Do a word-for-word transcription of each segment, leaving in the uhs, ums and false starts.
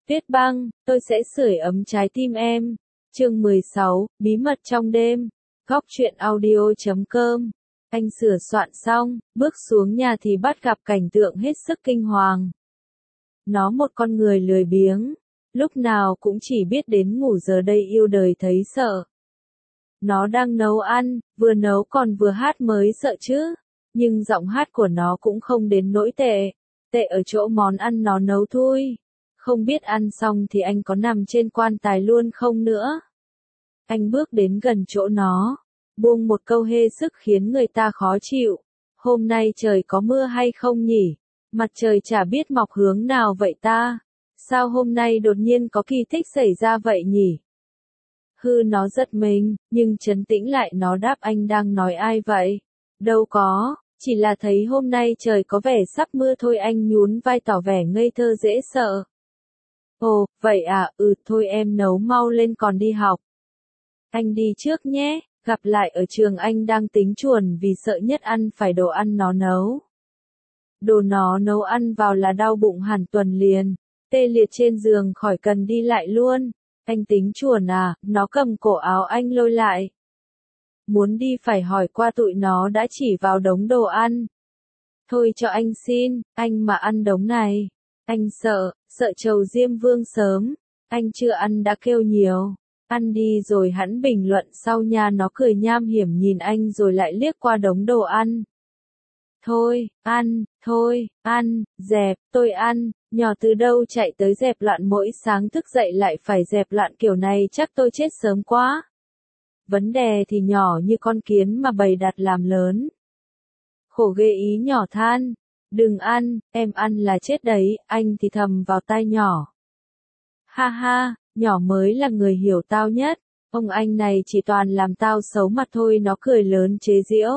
Tuyết băng, tôi sẽ sưởi ấm trái tim em. Chương mười sáu, bí mật trong đêm. Góc truyện audio chấm com. Anh sửa soạn xong, bước xuống nhà thì bắt gặp cảnh tượng hết sức kinh hoàng. Nó một con người lười biếng, lúc nào cũng chỉ biết đến ngủ, giờ đây yêu đời thấy sợ. Nó đang nấu ăn, vừa nấu còn vừa hát mới sợ chứ. Nhưng giọng hát của nó cũng không đến nỗi tệ. Tệ ở chỗ món ăn nó nấu thôi. Không biết ăn xong thì anh có nằm trên quan tài luôn không nữa. Anh bước đến gần chỗ nó, buông một câu hê sức khiến người ta khó chịu. Hôm nay trời có mưa hay không nhỉ? Mặt trời chả biết mọc hướng nào vậy ta? Sao hôm nay đột nhiên có kỳ tích xảy ra vậy nhỉ? Hư nó giật mình, nhưng trấn tĩnh lại nó đáp, anh đang nói ai vậy? Đâu có, chỉ là thấy hôm nay trời có vẻ sắp mưa thôi. Anh nhún vai tỏ vẻ ngây thơ dễ sợ. Ồ, vậy à, ừ thôi em nấu mau lên còn đi học. Anh đi trước nhé, gặp lại ở trường. Anh đang tính chuồn vì sợ nhất ăn phải đồ ăn nó nấu. Đồ nó nấu ăn vào là đau bụng hẳn tuần liền, tê liệt trên giường khỏi cần đi lại luôn. Anh tính chuồn à? Nó cầm cổ áo anh lôi lại. Muốn đi phải hỏi qua tụi nó đã chỉ vào đống đồ ăn. Thôi cho anh xin, anh mà ăn đống này. Anh sợ, sợ trầu Diêm Vương sớm. Anh chưa ăn đã kêu nhiều. Ăn đi rồi hẵng bình luận sau nha. Nó cười nham hiểm nhìn anh rồi lại liếc qua đống đồ ăn. Thôi, ăn, thôi, ăn, dẹp, tôi ăn. Nhỏ từ đâu chạy tới dẹp loạn, mỗi sáng thức dậy lại phải dẹp loạn kiểu này chắc tôi chết sớm quá. Vấn đề thì nhỏ như con kiến mà bày đặt làm lớn. Khổ ghê, ý nhỏ than. Đừng ăn, em ăn là chết đấy. Anh thì thầm vào tai nhỏ. Ha ha, nhỏ mới là người hiểu tao nhất. Ông anh này chỉ toàn làm tao xấu mặt thôi. Nó cười lớn chế giễu.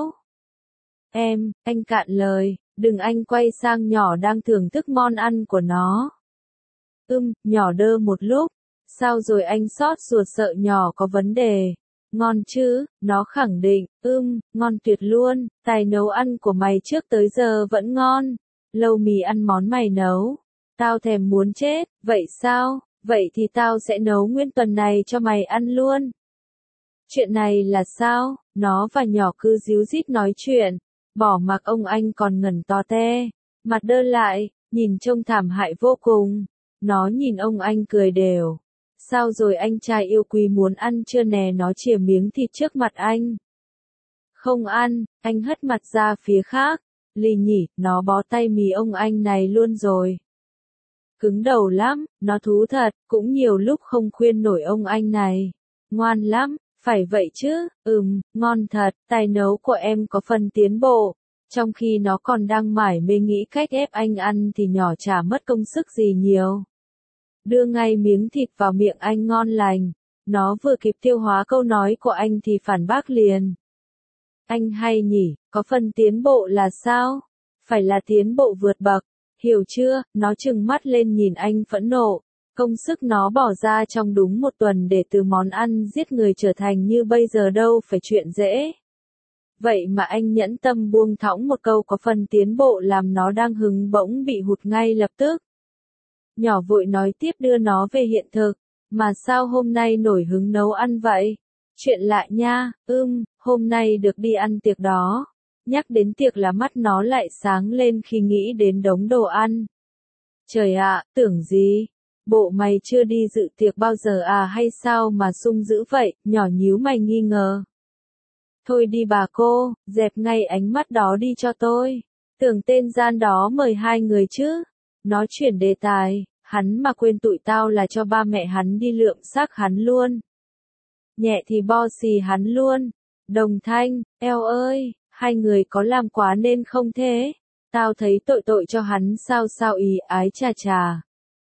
Em, anh cạn lời. Đừng, anh quay sang nhỏ đang thưởng thức món ăn của nó. Ưm, nhỏ đơ một lúc. Sao rồi anh? Xót ruột sợ nhỏ có vấn đề. Ngon chứ, nó khẳng định. Ưm, ngon tuyệt luôn. Tài nấu ăn của mày trước tới giờ vẫn ngon. Lâu mì ăn món mày nấu. Tao thèm muốn chết. Vậy sao? Vậy thì tao sẽ nấu nguyên tuần này cho mày ăn luôn. Chuyện này là sao? Nó và nhỏ cứ díu dít nói chuyện. Bỏ mặc ông anh còn ngẩn to te. Mặt đơ lại, nhìn trông thảm hại vô cùng. Nó nhìn ông anh cười đều. Sao rồi anh trai yêu quý, muốn ăn chưa nè? Nó chìa miếng thịt trước mặt anh. Không ăn, anh hất mặt ra phía khác. Lì nhỉ, nó bó tay mì ông anh này luôn rồi. Cứng đầu lắm, nó thú thật, cũng nhiều lúc không khuyên nổi ông anh này. Ngoan lắm, phải vậy chứ, ừm, ngon thật, tài nấu của em có phần tiến bộ. Trong khi nó còn đang mải mê nghĩ cách ép anh ăn thì nhỏ chả mất công sức gì nhiều. Đưa ngay miếng thịt vào miệng anh ngon lành. Nó vừa kịp tiêu hóa câu nói của anh thì phản bác liền. Anh hay nhỉ, có phần tiến bộ là sao? Phải là tiến bộ vượt bậc, hiểu chưa? Nó trừng mắt lên nhìn anh phẫn nộ. Công sức nó bỏ ra trong đúng một tuần để từ món ăn giết người trở thành như bây giờ đâu phải chuyện dễ. Vậy mà anh nhẫn tâm buông thõng một câu có phần tiến bộ làm nó đang hứng bỗng bị hụt ngay lập tức. Nhỏ vội nói tiếp đưa nó về hiện thực. Mà sao hôm nay nổi hứng nấu ăn vậy? Chuyện lạ nha, ưm, hôm nay được đi ăn tiệc đó. Nhắc đến tiệc là mắt nó lại sáng lên khi nghĩ đến đống đồ ăn. Trời ạ, tưởng gì? Bộ mày chưa đi dự tiệc bao giờ à hay sao mà sung dữ vậy? Nhỏ nhíu mày nghi ngờ. Thôi đi bà cô, dẹp ngay ánh mắt đó đi cho tôi. Tưởng tên gian đó mời hai người chứ. Nó chuyển đề tài, hắn mà quên tụi tao là cho ba mẹ hắn đi lượm xác hắn luôn. Nhẹ thì bo xì hắn luôn. Đồng Thanh, eo ơi, hai người có làm quá nên không thế? Tao thấy tội tội cho hắn sao sao ý ái chà chà.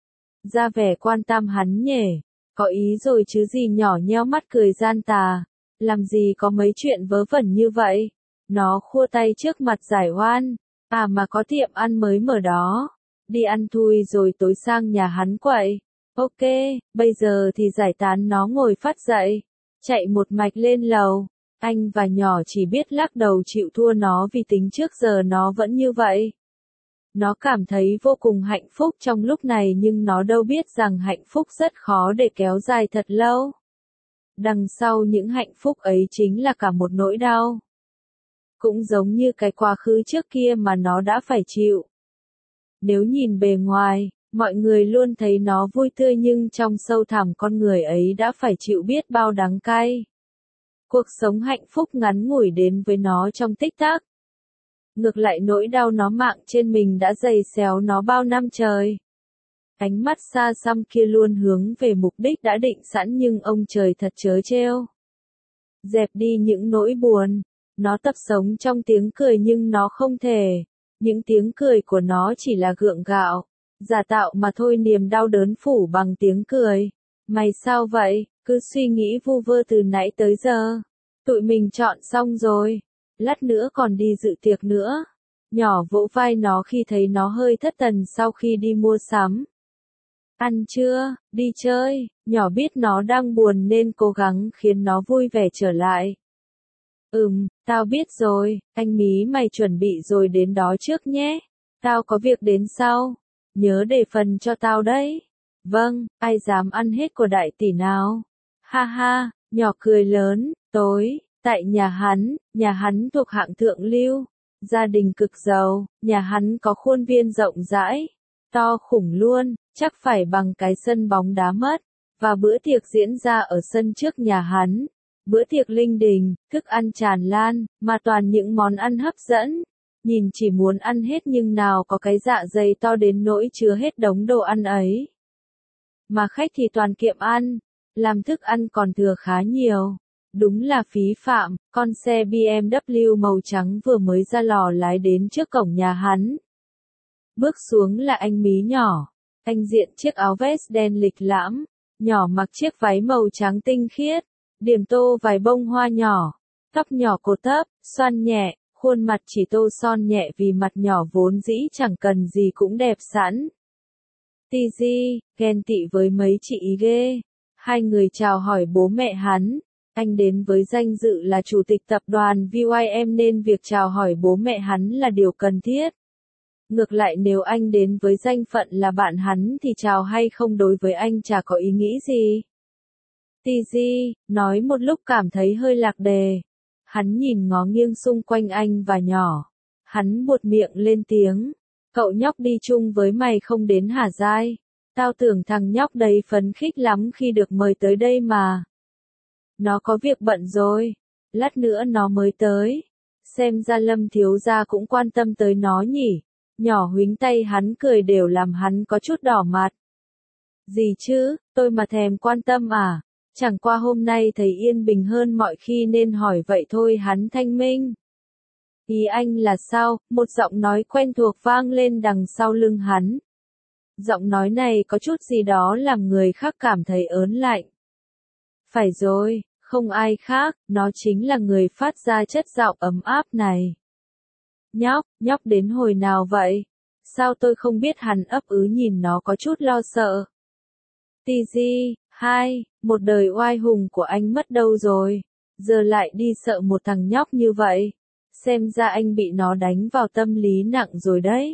Ra vẻ quan tâm hắn nhỉ, có ý rồi chứ gì. Nhỏ nheo mắt cười gian tà. Làm gì có mấy chuyện vớ vẩn như vậy. Nó khua tay trước mặt giải oan. À mà có tiệm ăn mới mở đó. Đi ăn thui rồi tối sang nhà hắn quậy. Ok, bây giờ thì giải tán. Nó ngồi phát dậy, chạy một mạch lên lầu. Anh và nhỏ chỉ biết lắc đầu chịu thua nó vì tính trước giờ nó vẫn như vậy. Nó cảm thấy vô cùng hạnh phúc trong lúc này nhưng nó đâu biết rằng hạnh phúc rất khó để kéo dài thật lâu. Đằng sau những hạnh phúc ấy chính là cả một nỗi đau. Cũng giống như cái quá khứ trước kia mà nó đã phải chịu. Nếu nhìn bề ngoài, mọi người luôn thấy nó vui tươi nhưng trong sâu thẳm con người ấy đã phải chịu biết bao đắng cay. Cuộc sống hạnh phúc ngắn ngủi đến với nó trong tích tắc. Ngược lại nỗi đau nó mạng trên mình đã dày xéo nó bao năm trời. Ánh mắt xa xăm kia luôn hướng về mục đích đã định sẵn nhưng ông trời thật trớ trêu. Dẹp đi những nỗi buồn, nó tập sống trong tiếng cười nhưng nó không thể. Những tiếng cười của nó chỉ là gượng gạo, giả tạo mà thôi, niềm đau đớn phủ bằng tiếng cười. Mày sao vậy, cứ suy nghĩ vu vơ từ nãy tới giờ. Tụi mình chọn xong rồi, lát nữa còn đi dự tiệc nữa. Nhỏ vỗ vai nó khi thấy nó hơi thất thần sau khi đi mua sắm. Ăn chưa, đi chơi, nhỏ biết nó đang buồn nên cố gắng khiến nó vui vẻ trở lại. Ừm, tao biết rồi, anh Mí mày chuẩn bị rồi đến đó trước nhé. Tao có việc đến sau. Nhớ để phần cho tao đấy. Vâng, ai dám ăn hết của đại tỷ nào. Ha ha, nhỏ cười lớn, tối, tại nhà hắn, nhà hắn thuộc hạng thượng lưu. Gia đình cực giàu, nhà hắn có khuôn viên rộng rãi. To khủng luôn, chắc phải bằng cái sân bóng đá mất. Và bữa tiệc diễn ra ở sân trước nhà hắn. Bữa tiệc linh đình, thức ăn tràn lan, mà toàn những món ăn hấp dẫn. Nhìn chỉ muốn ăn hết nhưng nào có cái dạ dày to đến nỗi chứa hết đống đồ ăn ấy. Mà khách thì toàn kiệm ăn, làm thức ăn còn thừa khá nhiều. Đúng là phí phạm, con xe bê em vê màu trắng vừa mới ra lò lái đến trước cổng nhà hắn. Bước xuống là anh Mí nhỏ. Anh diện chiếc áo vest đen lịch lãm, nhỏ mặc chiếc váy màu trắng tinh khiết. Điểm tô vài bông hoa nhỏ, tóc nhỏ cột thấp, xoăn nhẹ, khuôn mặt chỉ tô son nhẹ vì mặt nhỏ vốn dĩ chẳng cần gì cũng đẹp sẵn. Tì di, ghen tị với mấy chị ý ghê. Hai người chào hỏi bố mẹ hắn. Anh đến với danh dự là chủ tịch tập đoàn vê i em nên việc chào hỏi bố mẹ hắn là điều cần thiết. Ngược lại nếu anh đến với danh phận là bạn hắn thì chào hay không đối với anh chả có ý nghĩ gì. Tì di, nói một lúc cảm thấy hơi lạc đề. Hắn nhìn ngó nghiêng xung quanh anh và nhỏ. Hắn buột miệng lên tiếng. Cậu nhóc đi chung với mày không đến hả Giai? Tao tưởng thằng nhóc đấy phấn khích lắm khi được mời tới đây mà. Nó có việc bận rồi. Lát nữa nó mới tới. Xem ra Lâm thiếu gia cũng quan tâm tới nó nhỉ. Nhỏ huýnh tay hắn cười đều làm hắn có chút đỏ mặt. Gì chứ, tôi mà thèm quan tâm à? Chẳng qua hôm nay thấy yên bình hơn mọi khi nên hỏi vậy thôi. Hắn thanh minh. Ý anh là sao? Một giọng nói quen thuộc vang lên đằng sau lưng hắn. Giọng nói này có chút gì đó làm người khác cảm thấy ớn lạnh. Phải rồi, không ai khác, nó chính là người phát ra chất giọng ấm áp này. Nhóc, nhóc đến hồi nào vậy? Sao tôi không biết? Hắn ấp ứ nhìn nó có chút lo sợ. Tì di, hai, một đời oai hùng của anh mất đâu rồi? Giờ lại đi sợ một thằng nhóc như vậy. Xem ra anh bị nó đánh vào tâm lý nặng rồi đấy.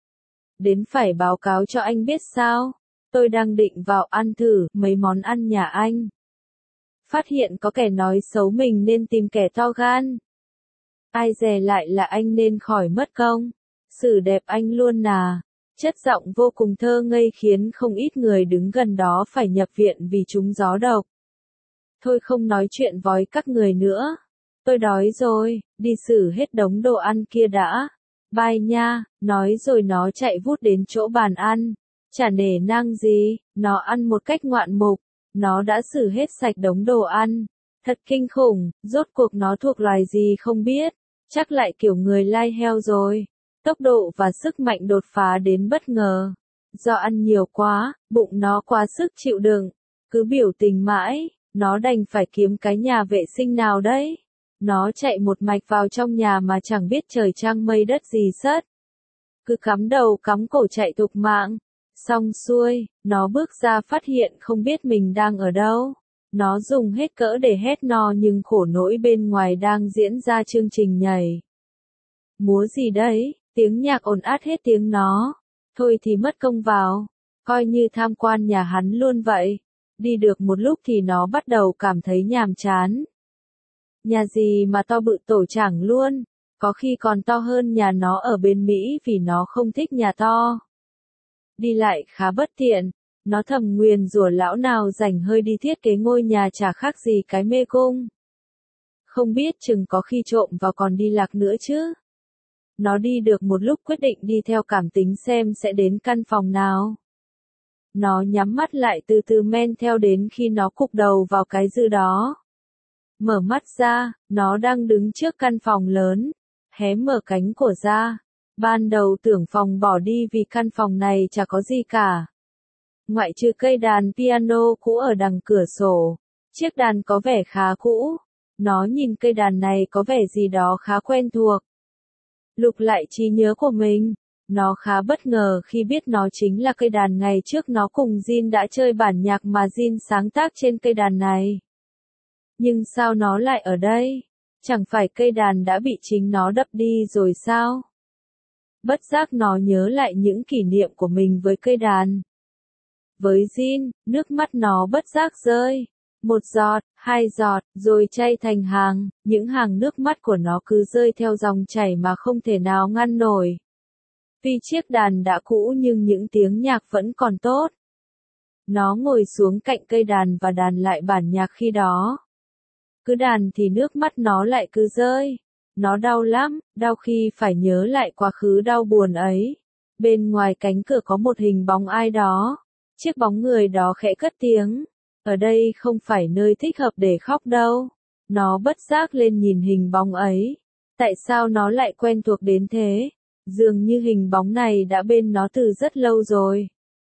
Đến phải báo cáo cho anh biết sao? Tôi đang định vào ăn thử mấy món ăn nhà anh. Phát hiện có kẻ nói xấu mình nên tìm kẻ to gan. Ai dè lại là anh nên khỏi mất công. Xử đẹp anh luôn nà. Chất giọng vô cùng thơ ngây khiến không ít người đứng gần đó phải nhập viện vì trúng gió độc. Thôi không nói chuyện với các người nữa. Tôi đói rồi, đi xử hết đống đồ ăn kia đã. Bye nha, nói rồi nó chạy vút đến chỗ bàn ăn. Chả nể nang gì, nó ăn một cách ngoạn mục. Nó đã xử hết sạch đống đồ ăn. Thật kinh khủng, rốt cuộc nó thuộc loài gì không biết. Chắc lại kiểu người lai heo rồi. Tốc độ và sức mạnh đột phá đến bất ngờ. Do ăn nhiều quá, bụng nó quá sức chịu đựng. Cứ biểu tình mãi, nó đành phải kiếm cái nhà vệ sinh nào đấy. Nó chạy một mạch vào trong nhà mà chẳng biết trời trăng mây đất gì sất. Cứ cắm đầu cắm cổ chạy thục mạng. Xong xuôi, nó bước ra phát hiện không biết mình đang ở đâu. Nó dùng hết cỡ để hét no nhưng khổ nỗi bên ngoài đang diễn ra chương trình nhảy. Múa gì đấy? Tiếng nhạc ồn át hết tiếng nó. Thôi thì mất công vào. Coi như tham quan nhà hắn luôn vậy. Đi được một lúc thì nó bắt đầu cảm thấy nhàm chán. Nhà gì mà to bự tổ chảng luôn. Có khi còn to hơn nhà nó ở bên Mỹ vì nó không thích nhà to. Đi lại khá bất tiện. Nó thầm nguyền rủa lão nào rảnh hơi đi thiết kế ngôi nhà chả khác gì cái mê cung. Không biết chừng có khi trộm vào còn đi lạc nữa chứ. Nó đi được một lúc quyết định đi theo cảm tính xem sẽ đến căn phòng nào. Nó nhắm mắt lại từ từ men theo đến khi nó cụp đầu vào cái dư đó. Mở mắt ra, nó đang đứng trước căn phòng lớn. Hé mở cánh cửa ra. Ban đầu tưởng phòng bỏ đi vì căn phòng này chả có gì cả. Ngoại trừ cây đàn piano cũ ở đằng cửa sổ. Chiếc đàn có vẻ khá cũ. Nó nhìn cây đàn này có vẻ gì đó khá quen thuộc. Lục lại trí nhớ của mình. Nó khá bất ngờ khi biết nó chính là cây đàn ngày trước nó cùng Jin đã chơi bản nhạc mà Jin sáng tác trên cây đàn này. Nhưng sao nó lại ở đây? Chẳng phải cây đàn đã bị chính nó đập đi rồi sao? Bất giác nó nhớ lại những kỷ niệm của mình với cây đàn. Với Jin, nước mắt nó bất giác rơi. Một giọt, hai giọt, rồi chay thành hàng, những hàng nước mắt của nó cứ rơi theo dòng chảy mà không thể nào ngăn nổi. Vì chiếc đàn đã cũ nhưng những tiếng nhạc vẫn còn tốt. Nó ngồi xuống cạnh cây đàn và đàn lại bản nhạc khi đó. Cứ đàn thì nước mắt nó lại cứ rơi. Nó đau lắm, đau khi phải nhớ lại quá khứ đau buồn ấy. Bên ngoài cánh cửa có một hình bóng ai đó. Chiếc bóng người đó khẽ cất tiếng. Ở đây không phải nơi thích hợp để khóc đâu. Nó bất giác lên nhìn hình bóng ấy. Tại sao nó lại quen thuộc đến thế? Dường như hình bóng này đã bên nó từ rất lâu rồi.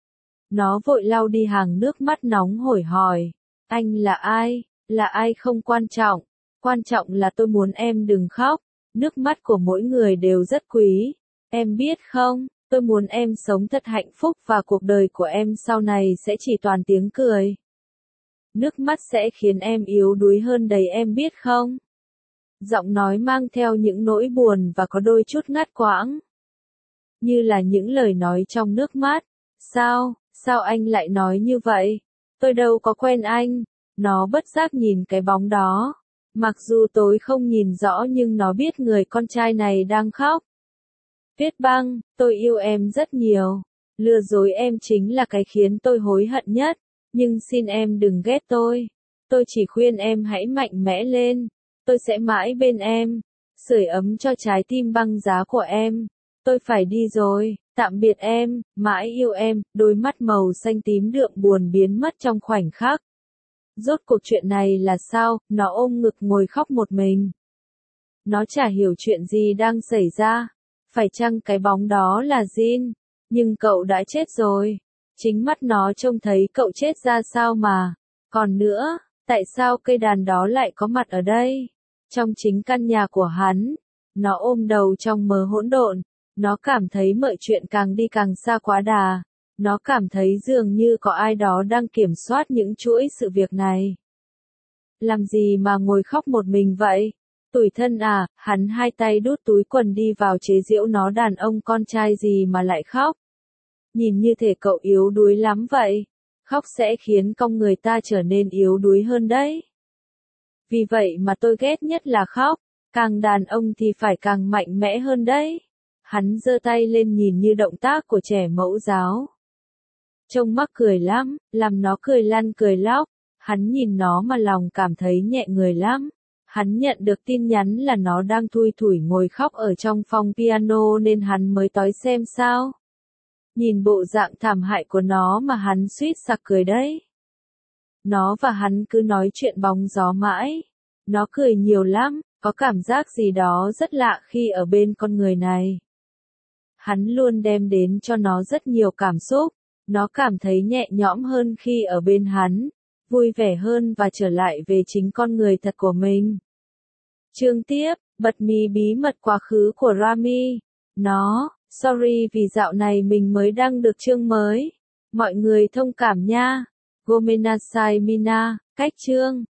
Nó vội lau đi hàng nước mắt nóng hổi hỏi. Anh là ai? Là ai không quan trọng. Quan trọng là tôi muốn em đừng khóc. Nước mắt của mỗi người đều rất quý. Em biết không, tôi muốn em sống thật hạnh phúc và cuộc đời của em sau này sẽ chỉ toàn tiếng cười. Nước mắt sẽ khiến em yếu đuối hơn đấy em biết không? Giọng nói mang theo những nỗi buồn và có đôi chút ngắt quãng. Như là những lời nói trong nước mắt. Sao, sao anh lại nói như vậy? Tôi đâu có quen anh. Nó bất giác nhìn cái bóng đó. Mặc dù tôi không nhìn rõ nhưng nó biết người con trai này đang khóc. Viết băng, tôi yêu em rất nhiều. Lừa dối em chính là cái khiến tôi hối hận nhất. Nhưng xin em đừng ghét tôi. Tôi chỉ khuyên em hãy mạnh mẽ lên. Tôi sẽ mãi bên em. Sưởi ấm cho trái tim băng giá của em. Tôi phải đi rồi. Tạm biệt em, mãi yêu em. Đôi mắt màu xanh tím đượm buồn biến mất trong khoảnh khắc. Rốt cuộc chuyện này là sao? Nó ôm ngực ngồi khóc một mình. Nó chả hiểu chuyện gì đang xảy ra. Phải chăng cái bóng đó là Jin? Nhưng cậu đã chết rồi. Chính mắt nó trông thấy cậu chết ra sao mà. Còn nữa, tại sao cây đàn đó lại có mặt ở đây? Trong chính căn nhà của hắn. Nó ôm đầu trong mớ hỗn độn. Nó cảm thấy mọi chuyện càng đi càng xa quá đà. Nó cảm thấy dường như có ai đó đang kiểm soát những chuỗi sự việc này. Làm gì mà ngồi khóc một mình vậy? Tủi thân à, hắn hai tay đút túi quần đi vào chế giễu nó đàn ông con trai gì mà lại khóc. Nhìn như thể cậu yếu đuối lắm vậy. Khóc sẽ khiến con người ta trở nên yếu đuối hơn đấy. Vì vậy mà tôi ghét nhất là khóc. Càng đàn ông thì phải càng mạnh mẽ hơn đấy. Hắn giơ tay lên nhìn như động tác của trẻ mẫu giáo. Trông mắc cười lắm, làm nó cười lăn cười lóc. Hắn nhìn nó mà lòng cảm thấy nhẹ người lắm. Hắn nhận được tin nhắn là nó đang thui thủi ngồi khóc ở trong phòng piano nên hắn mới tới xem sao. Nhìn bộ dạng thảm hại của nó mà hắn suýt sặc cười đấy. Nó và hắn cứ nói chuyện bóng gió mãi. Nó cười nhiều lắm, có cảm giác gì đó rất lạ khi ở bên con người này. Hắn luôn đem đến cho nó rất nhiều cảm xúc. Nó cảm thấy nhẹ nhõm hơn khi ở bên hắn, vui vẻ hơn và trở lại về chính con người thật của mình. Chương tiếp, bật mí bí mật quá khứ của Rami. Nó, sorry vì dạo này mình mới đăng được chương mới. Mọi người thông cảm nha. Gomenasai Mina, cách chương.